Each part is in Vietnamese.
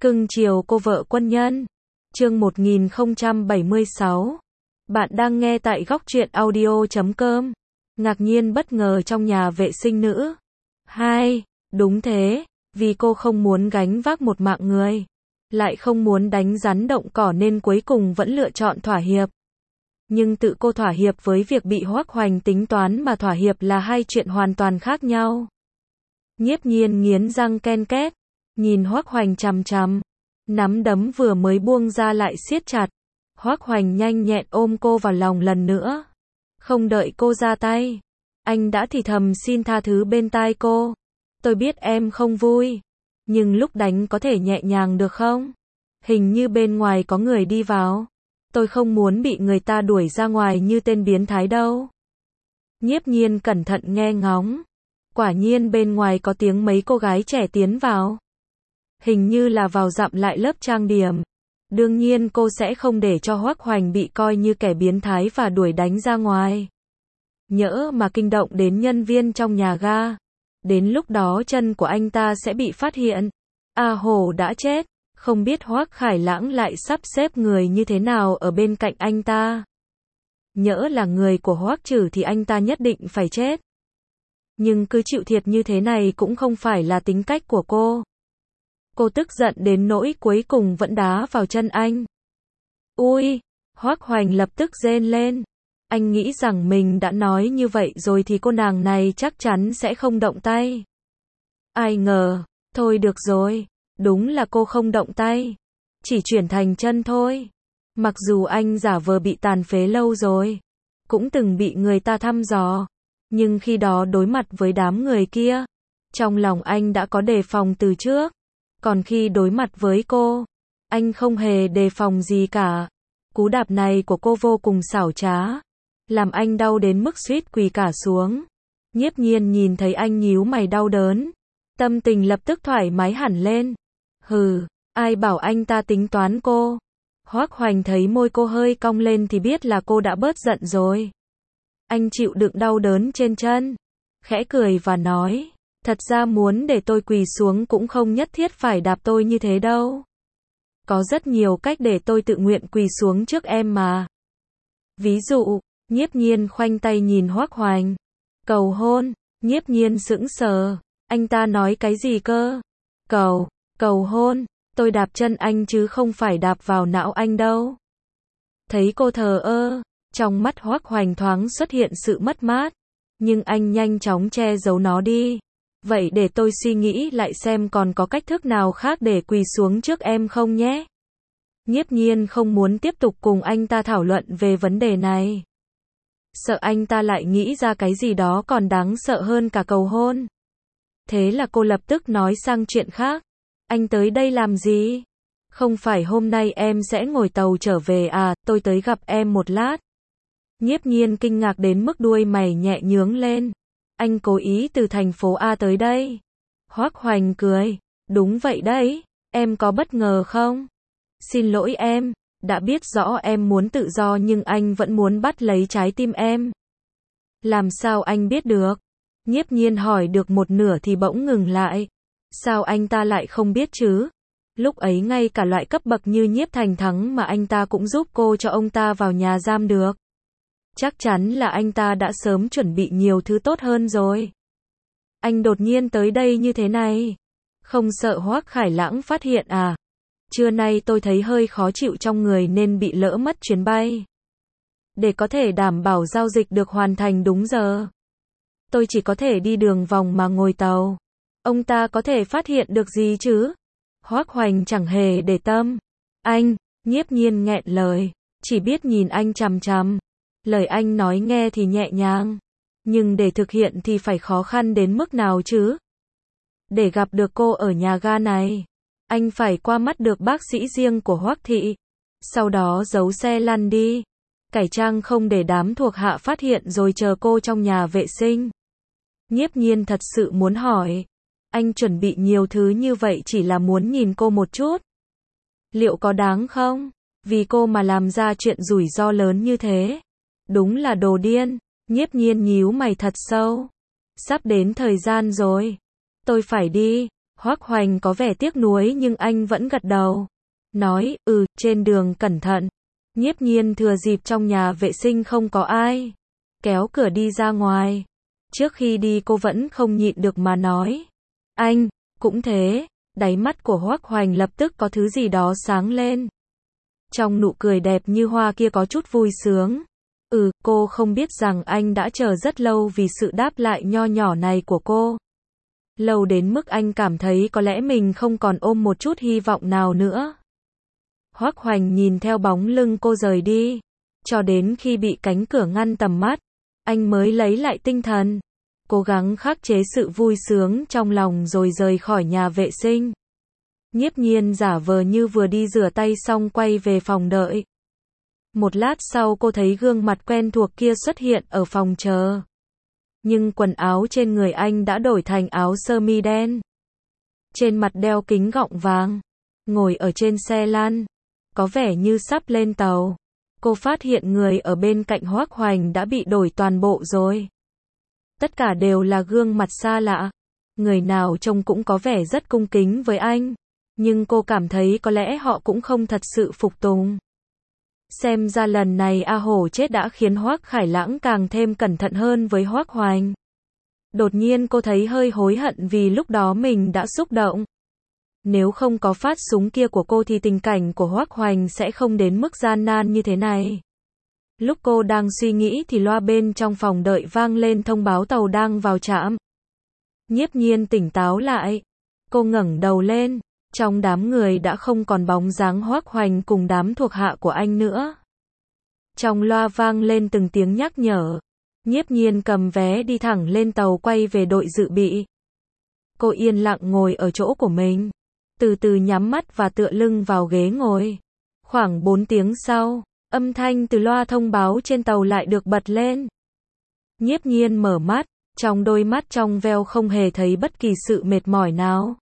Cưng chiều cô vợ quân nhân. Chương 1076. Bạn đang nghe tại góc truyện audio.com. Ngạc nhiên bất ngờ trong nhà vệ sinh nữ. 2. Đúng thế, vì cô không muốn gánh vác một mạng người, lại không muốn đánh rắn động cỏ nên cuối cùng vẫn lựa chọn thỏa hiệp. Nhưng tự cô thỏa hiệp với việc bị Hoắc Hoành tính toán mà thỏa hiệp là hai chuyện hoàn toàn khác nhau. Nhiếp Nhiên nghiến răng ken két, nhìn Hoắc Hoành chằm chằm, nắm đấm vừa mới buông ra lại siết chặt. Hoắc Hoành nhanh nhẹn ôm cô vào lòng lần nữa. Không đợi cô ra tay, anh đã thì thầm xin tha thứ bên tai cô. Tôi biết em không vui, nhưng lúc đánh có thể nhẹ nhàng được không? Hình như bên ngoài có người đi vào. Tôi không muốn bị người ta đuổi ra ngoài như tên biến thái đâu. Nhiếp Nhiên cẩn thận nghe ngóng. Quả nhiên bên ngoài có tiếng mấy cô gái trẻ tiến vào. Hình như là vào dặm lại lớp trang điểm. Đương nhiên cô sẽ không để cho Hoắc Hoành bị coi như kẻ biến thái và đuổi đánh ra ngoài. Nhỡ mà kinh động đến nhân viên trong nhà ga. Đến lúc đó chân của anh ta sẽ bị phát hiện. A Hổ đã chết, không biết Hoắc Khải Lãng lại sắp xếp người như thế nào ở bên cạnh anh ta. Nhỡ là người của Hoắc Trử thì anh ta nhất định phải chết. Nhưng cứ chịu thiệt như thế này cũng không phải là tính cách của cô. Cô tức giận đến nỗi cuối cùng vẫn đá vào chân anh. Ui! Hoắc Hoành lập tức rên lên. Anh nghĩ rằng mình đã nói như vậy rồi thì cô nàng này chắc chắn sẽ không động tay. Ai ngờ, thôi được rồi, đúng là cô không động tay, chỉ chuyển thành chân thôi. Mặc dù anh giả vờ bị tàn phế lâu rồi, cũng từng bị người ta thăm dò, nhưng khi đó đối mặt với đám người kia, trong lòng anh đã có đề phòng từ trước. Còn khi đối mặt với cô, anh không hề đề phòng gì cả. Cú đạp này của cô vô cùng xảo trá, làm anh đau đến mức suýt quỳ cả xuống. Nhiếp Nhiên nhìn thấy anh nhíu mày đau đớn, tâm tình lập tức thoải mái hẳn lên. Hừ, ai bảo anh ta tính toán cô. Hoắc Hoành thấy môi cô hơi cong lên thì biết là cô đã bớt giận rồi. Anh chịu đựng đau đớn trên chân, khẽ cười và nói, thật ra muốn để tôi quỳ xuống cũng không nhất thiết phải đạp tôi như thế đâu. Có rất nhiều cách để tôi tự nguyện quỳ xuống trước em mà. Ví dụ, Nhiếp Nhiên khoanh tay nhìn Hoắc Hoành. Cầu hôn. Nhiếp Nhiên sững sờ. Anh ta nói cái gì cơ? Cầu hôn. Tôi đạp chân anh chứ không phải đạp vào não anh đâu. Thấy cô thờ ơ, trong mắt Hoắc Hoành thoáng xuất hiện sự mất mát, nhưng anh nhanh chóng che giấu nó đi. Vậy để tôi suy nghĩ lại xem còn có cách thức nào khác để quỳ xuống trước em không nhé. Nhiếp Nhiên không muốn tiếp tục cùng anh ta thảo luận về vấn đề này. Sợ anh ta lại nghĩ ra cái gì đó còn đáng sợ hơn cả cầu hôn. Thế là cô lập tức nói sang chuyện khác. Anh tới đây làm gì? Không phải hôm nay em sẽ ngồi tàu trở về à, tôi tới gặp em một lát. Nhiếp Nhiên kinh ngạc đến mức đuôi mày nhẹ nhướng lên. Anh cố ý từ thành phố A tới đây. Hoắc Hoành cười. Đúng vậy đấy, em có bất ngờ không? Xin lỗi em, đã biết rõ em muốn tự do nhưng anh vẫn muốn bắt lấy trái tim em. Làm sao anh biết được? Nhiếp Nhiên hỏi được một nửa thì bỗng ngừng lại. Sao anh ta lại không biết chứ? Lúc ấy ngay cả loại cấp bậc như Nhiếp Thành Thắng mà anh ta cũng giúp cô cho ông ta vào nhà giam được. Chắc chắn là anh ta đã sớm chuẩn bị nhiều thứ tốt hơn rồi. Anh đột nhiên tới đây như thế này, không sợ Hoắc Khải Lãng phát hiện à? Trưa nay tôi thấy hơi khó chịu trong người nên bị lỡ mất chuyến bay. Để có thể đảm bảo giao dịch được hoàn thành đúng giờ, tôi chỉ có thể đi đường vòng mà ngồi tàu. Ông ta có thể phát hiện được gì chứ? Hoắc Hoành chẳng hề để tâm. Anh, Nhiếp Nhiên nghẹn lời, chỉ biết nhìn anh chằm chằm. Lời anh nói nghe thì nhẹ nhàng, nhưng để thực hiện thì phải khó khăn đến mức nào chứ? Để gặp được cô ở nhà ga này, anh phải qua mắt được bác sĩ riêng của Hoắc thị, sau đó giấu xe lăn đi, cải trang không để đám thuộc hạ phát hiện rồi chờ cô trong nhà vệ sinh. Nhiếp Nhiên thật sự muốn hỏi, anh chuẩn bị nhiều thứ như vậy chỉ là muốn nhìn cô một chút. Liệu có đáng không? Vì cô mà làm ra chuyện rủi ro lớn như thế. Đúng là đồ điên. Nhiếp Nhiên nhíu mày thật sâu. Sắp đến thời gian rồi. Tôi phải đi. Hoắc Hoành có vẻ tiếc nuối nhưng anh vẫn gật đầu. Nói, trên đường cẩn thận. Nhiếp Nhiên thừa dịp trong nhà vệ sinh không có ai. Kéo cửa đi ra ngoài. Trước khi đi cô vẫn không nhịn được mà nói. Anh, cũng thế. Đáy mắt của Hoắc Hoành lập tức có thứ gì đó sáng lên. Trong nụ cười đẹp như hoa kia có chút vui sướng. Cô không biết rằng anh đã chờ rất lâu vì sự đáp lại nho nhỏ này của cô. Lâu đến mức anh cảm thấy có lẽ mình không còn ôm một chút hy vọng nào nữa. Hoắc Hoành nhìn theo bóng lưng cô rời đi. Cho đến khi bị cánh cửa ngăn tầm mắt, anh mới lấy lại tinh thần. Cố gắng khắc chế sự vui sướng trong lòng rồi rời khỏi nhà vệ sinh. Nhiếp Nhiên giả vờ như vừa đi rửa tay xong quay về phòng đợi. Một lát sau cô thấy gương mặt quen thuộc kia xuất hiện ở phòng chờ. Nhưng quần áo trên người anh đã đổi thành áo sơ mi đen. Trên mặt đeo kính gọng vàng. Ngồi ở trên xe lăn. Có vẻ như sắp lên tàu. Cô phát hiện người ở bên cạnh Hoắc Hoành đã bị đổi toàn bộ rồi. Tất cả đều là gương mặt xa lạ. Người nào trông cũng có vẻ rất cung kính với anh. Nhưng cô cảm thấy có lẽ họ cũng không thật sự phục tùng. Xem ra lần này A Hổ chết đã khiến Hoắc Khải Lãng càng thêm cẩn thận hơn với Hoắc Hoành. Đột nhiên cô thấy hơi hối hận vì lúc đó mình đã xúc động. Nếu không có phát súng kia của cô thì tình cảnh của Hoắc Hoành sẽ không đến mức gian nan như thế này. Lúc cô đang suy nghĩ thì loa bên trong phòng đợi vang lên thông báo tàu đang vào trạm. Nhiếp Nhiên tỉnh táo lại. Cô ngẩng đầu lên. Trong đám người đã không còn bóng dáng Hoắc Hoành cùng đám thuộc hạ của anh nữa. Trong loa vang lên từng tiếng nhắc nhở. Nhiếp Nhiên cầm vé đi thẳng lên tàu quay về đội dự bị. Cô yên lặng ngồi ở chỗ của mình. Từ từ nhắm mắt và tựa lưng vào ghế ngồi. Khoảng 4 tiếng sau, âm thanh từ loa thông báo trên tàu lại được bật lên. Nhiếp Nhiên mở mắt, trong đôi mắt trong veo không hề thấy bất kỳ sự mệt mỏi nào.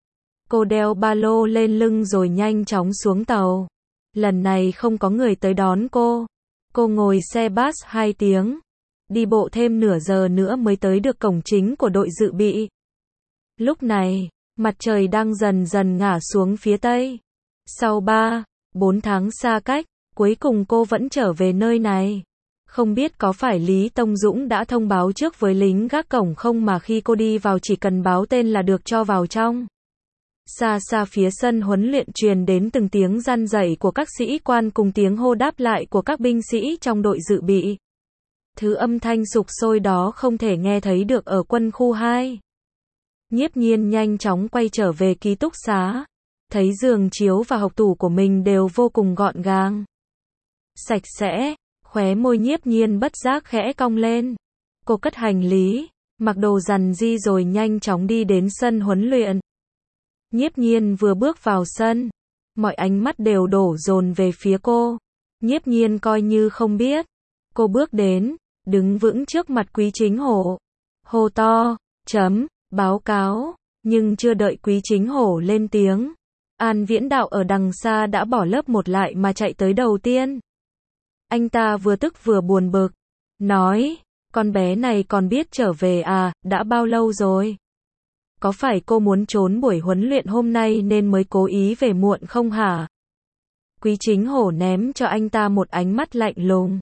Cô đeo ba lô lên lưng rồi nhanh chóng xuống tàu. Lần này không có người tới đón cô. Cô ngồi xe bus 2 tiếng. Đi bộ thêm nửa giờ nữa mới tới được cổng chính của đội dự bị. Lúc này, mặt trời đang dần dần ngả xuống phía tây. Sau 3-4 tháng xa cách, cuối cùng cô vẫn trở về nơi này. Không biết có phải Lý Tông Dũng đã thông báo trước với lính gác cổng không mà khi cô đi vào chỉ cần báo tên là được cho vào trong. Xa xa phía sân huấn luyện truyền đến từng tiếng răn rẩy của các sĩ quan cùng tiếng hô đáp lại của các binh sĩ trong đội dự bị. Thứ âm thanh sục sôi đó không thể nghe thấy được ở quân khu 2. Nhiếp Nhiên nhanh chóng quay trở về ký túc xá. Thấy giường chiếu và hộc tủ của mình đều vô cùng gọn gàng. Sạch sẽ, khóe môi Nhiếp Nhiên bất giác khẽ cong lên. Cô cất hành lý, mặc đồ rằn ri rồi nhanh chóng đi đến sân huấn luyện. Nhiếp Nhiên vừa bước vào sân, mọi ánh mắt đều đổ dồn về phía cô. Nhiếp Nhiên coi như không biết. Cô bước đến, đứng vững trước mặt Quý Chính Hổ. Hô to, báo cáo, nhưng chưa đợi Quý Chính Hổ lên tiếng. An Viễn Đạo ở đằng xa đã bỏ lớp 1 lại mà chạy tới đầu tiên. Anh ta vừa tức vừa buồn bực, nói, con bé này còn biết trở về à, đã bao lâu rồi? Có phải cô muốn trốn buổi huấn luyện hôm nay nên mới cố ý về muộn không hả? Quý Chính Hổ ném cho anh ta một ánh mắt lạnh lùng.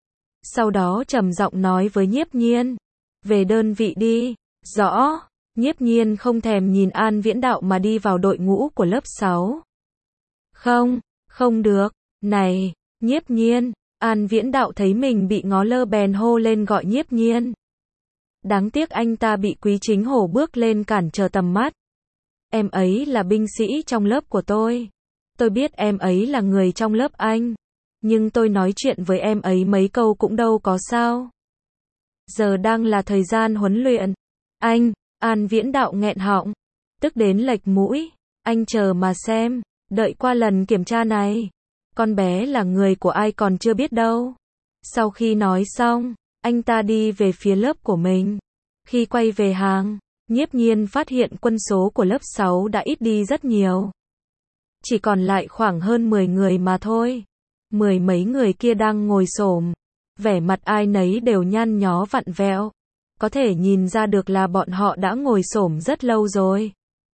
Sau đó trầm giọng nói với Nhiếp Nhiên, về đơn vị đi. Rõ. Nhiếp Nhiên không thèm nhìn An Viễn Đạo mà đi vào đội ngũ của lớp 6. Không được. Này, Nhiếp Nhiên. An Viễn Đạo thấy mình bị ngó lơ bèn hô lên gọi Nhiếp Nhiên. Đáng tiếc anh ta bị Quý Chính Hổ bước lên cản trở tầm mắt. Em ấy là binh sĩ trong lớp của tôi. Tôi biết em ấy là người trong lớp anh. Nhưng tôi nói chuyện với em ấy mấy câu cũng đâu có sao. Giờ đang là thời gian huấn luyện. Anh, An Viễn Đạo nghẹn họng. Tức đến lệch mũi. Anh chờ mà xem. Đợi qua lần kiểm tra này. Con bé là người của ai còn chưa biết đâu. Sau khi nói xong, anh ta đi về phía lớp của mình. Khi quay về hàng, Nhiếp Nhiên phát hiện quân số của lớp 6 đã ít đi rất nhiều. Chỉ còn lại khoảng hơn 10 người mà thôi. 10 mấy người kia đang ngồi xổm. Vẻ mặt ai nấy đều nhăn nhó vặn vẹo. Có thể nhìn ra được là bọn họ đã ngồi xổm rất lâu rồi.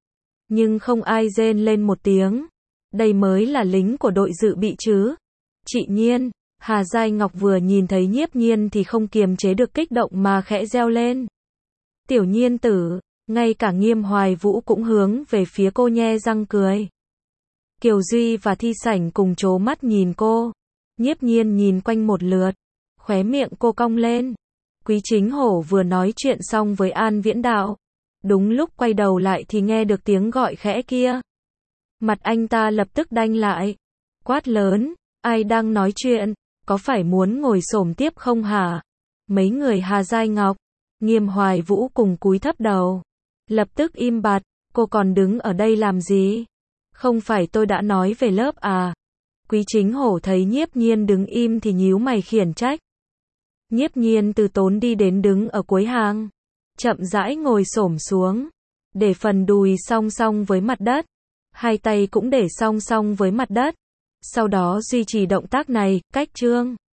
Nhưng không ai rên lên một tiếng. Đây mới là lính của đội dự bị chứ. Chị Nhiên, Hà Giai Ngọc vừa nhìn thấy Nhiếp Nhiên thì không kiềm chế được kích động mà khẽ reo lên. Tiểu Nhiên tử, ngay cả Nghiêm Hoài Vũ cũng hướng về phía cô nhe răng cười. Kiều Duy và Thi Sảnh cùng trố mắt nhìn cô. Nhiếp Nhiên nhìn quanh một lượt, khóe miệng cô cong lên. Quý Chính Hổ vừa nói chuyện xong với An Viễn Đạo. Đúng lúc quay đầu lại thì nghe được tiếng gọi khẽ kia. Mặt anh ta lập tức đanh lại. Quát lớn, ai đang nói chuyện, có phải muốn ngồi xổm tiếp không hả? Mấy người Hà Giai Ngọc, Nghiêm Hoài Vũ cùng cúi thấp đầu. Lập tức im bặt, cô còn đứng ở đây làm gì? Không phải tôi đã nói về lớp à? Quý Chính Hổ thấy Nhiếp Nhiên đứng im thì nhíu mày khiển trách. Nhiếp Nhiên từ tốn đi đến đứng ở cuối hàng. Chậm rãi ngồi xổm xuống. Để phần đùi song song với mặt đất. Hai tay cũng để song song với mặt đất. Sau đó duy trì động tác này, cách chương.